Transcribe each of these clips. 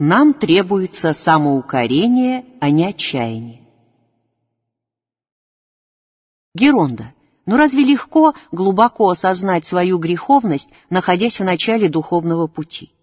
Нам требуется самоукорение, а не отчаяние. Геронда. Но разве легко глубоко осознать свою греховность, находясь в начале духовного пути?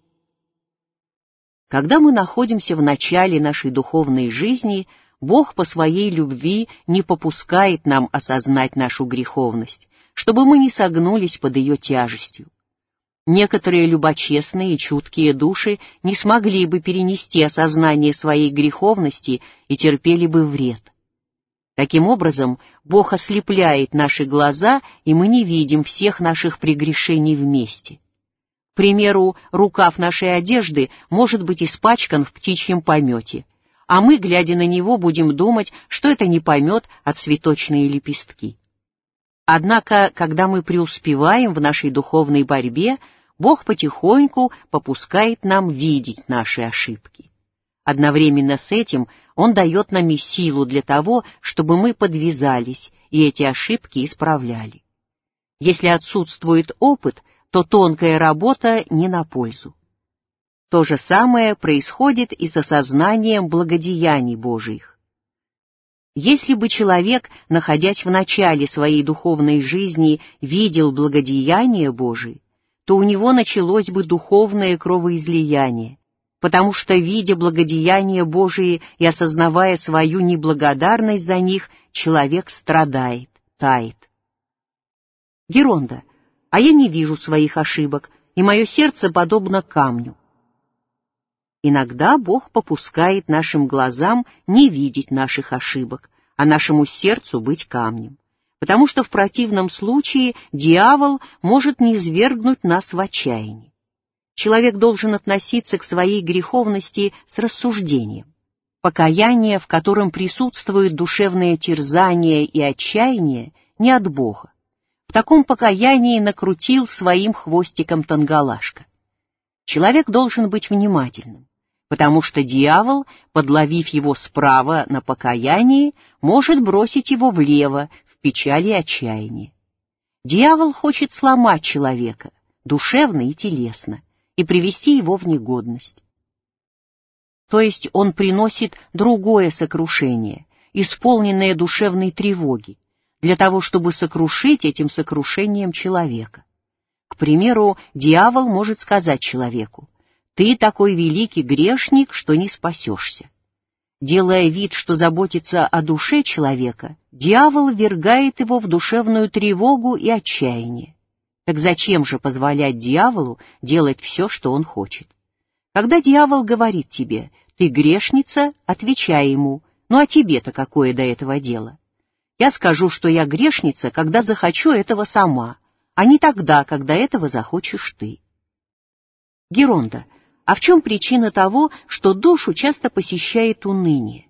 Когда мы находимся в начале нашей духовной жизни, Бог по своей любви не попускает нам осознать нашу греховность, чтобы мы не согнулись под ее тяжестью. Некоторые любочестные и чуткие души не смогли бы перенести осознание своей греховности и терпели бы вред. Таким образом, Бог ослепляет наши глаза, и мы не видим всех наших прегрешений вместе. К примеру, рукав нашей одежды может быть испачкан в птичьем помете, а мы, глядя на него, будем думать, что это не помет, а цветочные лепестки. Однако, когда мы преуспеваем в нашей духовной борьбе, Бог потихоньку попускает нам видеть наши ошибки. Одновременно с этим Он дает нам и силу для того, чтобы мы подвязались и эти ошибки исправляли. Если отсутствует опыт, то тонкая работа не на пользу. То же самое происходит и с осознанием благодеяний Божиих. Если бы человек, находясь в начале своей духовной жизни, видел благодеяния Божии, то у него началось бы духовное кровоизлияние, потому что, видя благодеяния Божии и осознавая свою неблагодарность за них, человек страдает, тает. Геронда. А я не вижу своих ошибок, и мое сердце подобно камню. Иногда Бог попускает нашим глазам не видеть наших ошибок, а нашему сердцу быть камнем, потому что в противном случае дьявол может низвергнуть нас в отчаянии. Человек должен относиться к своей греховности с рассуждением. Покаяние, в котором присутствует душевное терзание и отчаяние, не от Бога. В таком покаянии накрутил своим хвостиком тангалашка. Человек должен быть внимательным, потому что дьявол, подловив его справа на покаянии, может бросить его влево, в печали и отчаянии. Дьявол хочет сломать человека, душевно и телесно, и привести его в негодность. То есть он приносит другое сокрушение, исполненное душевной тревоги, для того, чтобы сокрушить этим сокрушением человека. К примеру, дьявол может сказать человеку: «Ты такой великий грешник, что не спасешься». Делая вид, что заботится о душе человека, дьявол ввергает его в душевную тревогу и отчаяние. Так зачем же позволять дьяволу делать все, что он хочет? Когда дьявол говорит тебе: «Ты грешница», отвечай ему: «Ну а тебе-то какое до этого дело? Я скажу, что я грешница, когда захочу этого сама, а не тогда, когда этого захочешь ты». Геронда. А в чем причина того, что душу часто посещает уныние?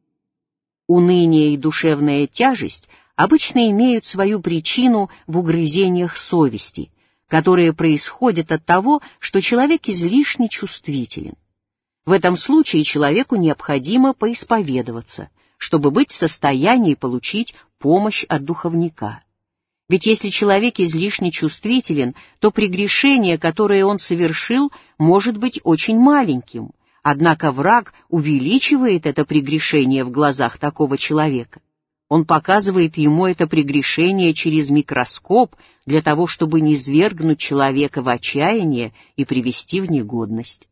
Уныние и душевная тяжесть обычно имеют свою причину в угрызениях совести, которые происходят от того, что человек излишне чувствителен. В этом случае человеку необходимо поисповедоваться, чтобы быть в состоянии получить помощь от духовника. Ведь если человек излишне чувствителен, то прегрешение, которое он совершил, может быть очень маленьким, однако враг увеличивает это прегрешение в глазах такого человека. Он показывает ему это прегрешение через микроскоп для того, чтобы низвергнуть человека в отчаяние и привести в негодность.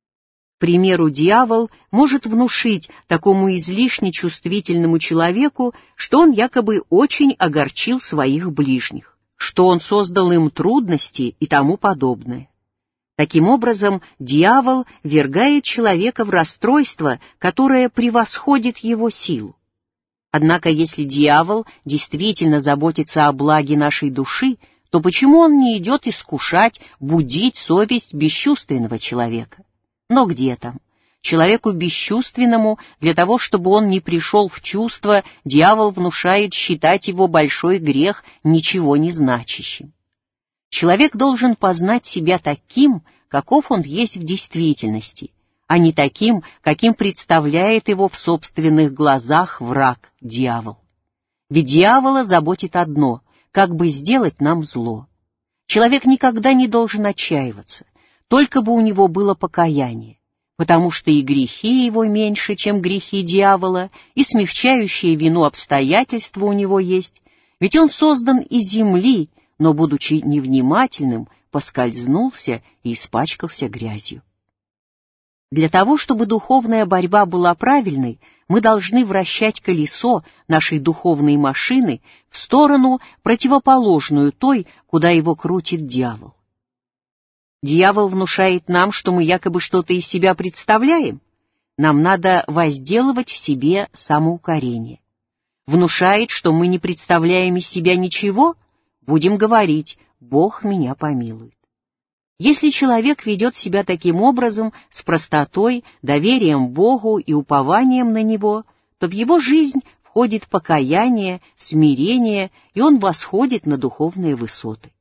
К примеру, дьявол может внушить такому излишне чувствительному человеку, что он якобы очень огорчил своих ближних, что он создал им трудности и тому подобное. Таким образом, дьявол ввергает человека в расстройство, которое превосходит его силу. Однако, если дьявол действительно заботится о благе нашей души, то почему он не идет искушать, будить совесть бесчувственного человека? Но где там? Человеку бесчувственному, для того, чтобы он не пришел в чувство, дьявол внушает считать его большой грех ничего не значащим. Человек должен познать себя таким, каков он есть в действительности, а не таким, каким представляет его в собственных глазах враг, дьявол. Ведь дьявола заботит одно — как бы сделать нам зло. Человек никогда не должен отчаиваться, только бы у него было покаяние, потому что и грехи его меньше, чем грехи дьявола, и смягчающие вину обстоятельства у него есть, ведь он создан из земли, но, будучи невнимательным, поскользнулся и испачкался грязью. Для того, чтобы духовная борьба была правильной, мы должны вращать колесо нашей духовной машины в сторону, противоположную той, куда его крутит дьявол. Дьявол внушает нам, что мы якобы что-то из себя представляем. Нам надо возделывать в себе самоукорение. Внушает, что мы не представляем из себя ничего, будем говорить: «Бог меня помилует». Если человек ведет себя таким образом, с простотой, доверием Богу и упованием на Него, то в его жизнь входит покаяние, смирение, и он восходит на духовные высоты.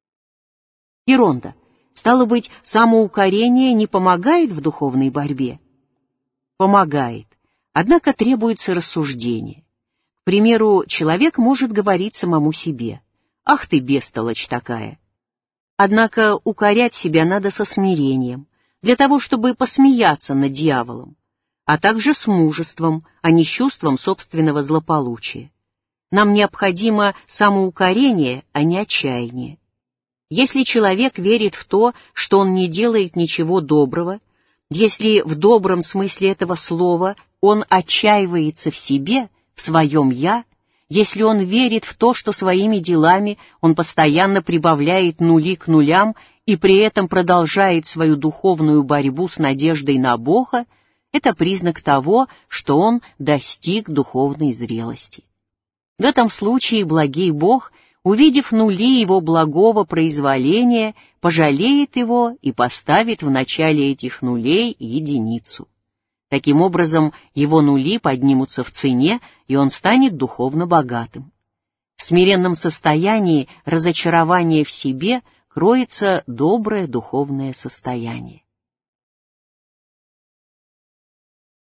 Иронда. Стало быть, самоукорение не помогает в духовной борьбе? Помогает, однако требуется рассуждение. К примеру, человек может говорить самому себе: «Ах ты, бестолочь такая!» Однако укорять себя надо со смирением, для того, чтобы посмеяться над дьяволом, а также с мужеством, а не с чувством собственного злополучия. Нам необходимо самоукорение, а не отчаяние. Если человек верит в то, что он не делает ничего доброго, если в добром смысле этого слова он отчаивается в себе, в своем «я», если он верит в то, что своими делами он постоянно прибавляет нули к нулям и при этом продолжает свою духовную борьбу с надеждой на Бога, это признак того, что он достиг духовной зрелости. В этом случае благий Бог, увидев нули его благого произволения, пожалеет его и поставит в начале этих нулей единицу. Таким образом, его нули поднимутся в цене, и он станет духовно богатым. В смиренном состоянии разочарования в себе кроется доброе духовное состояние.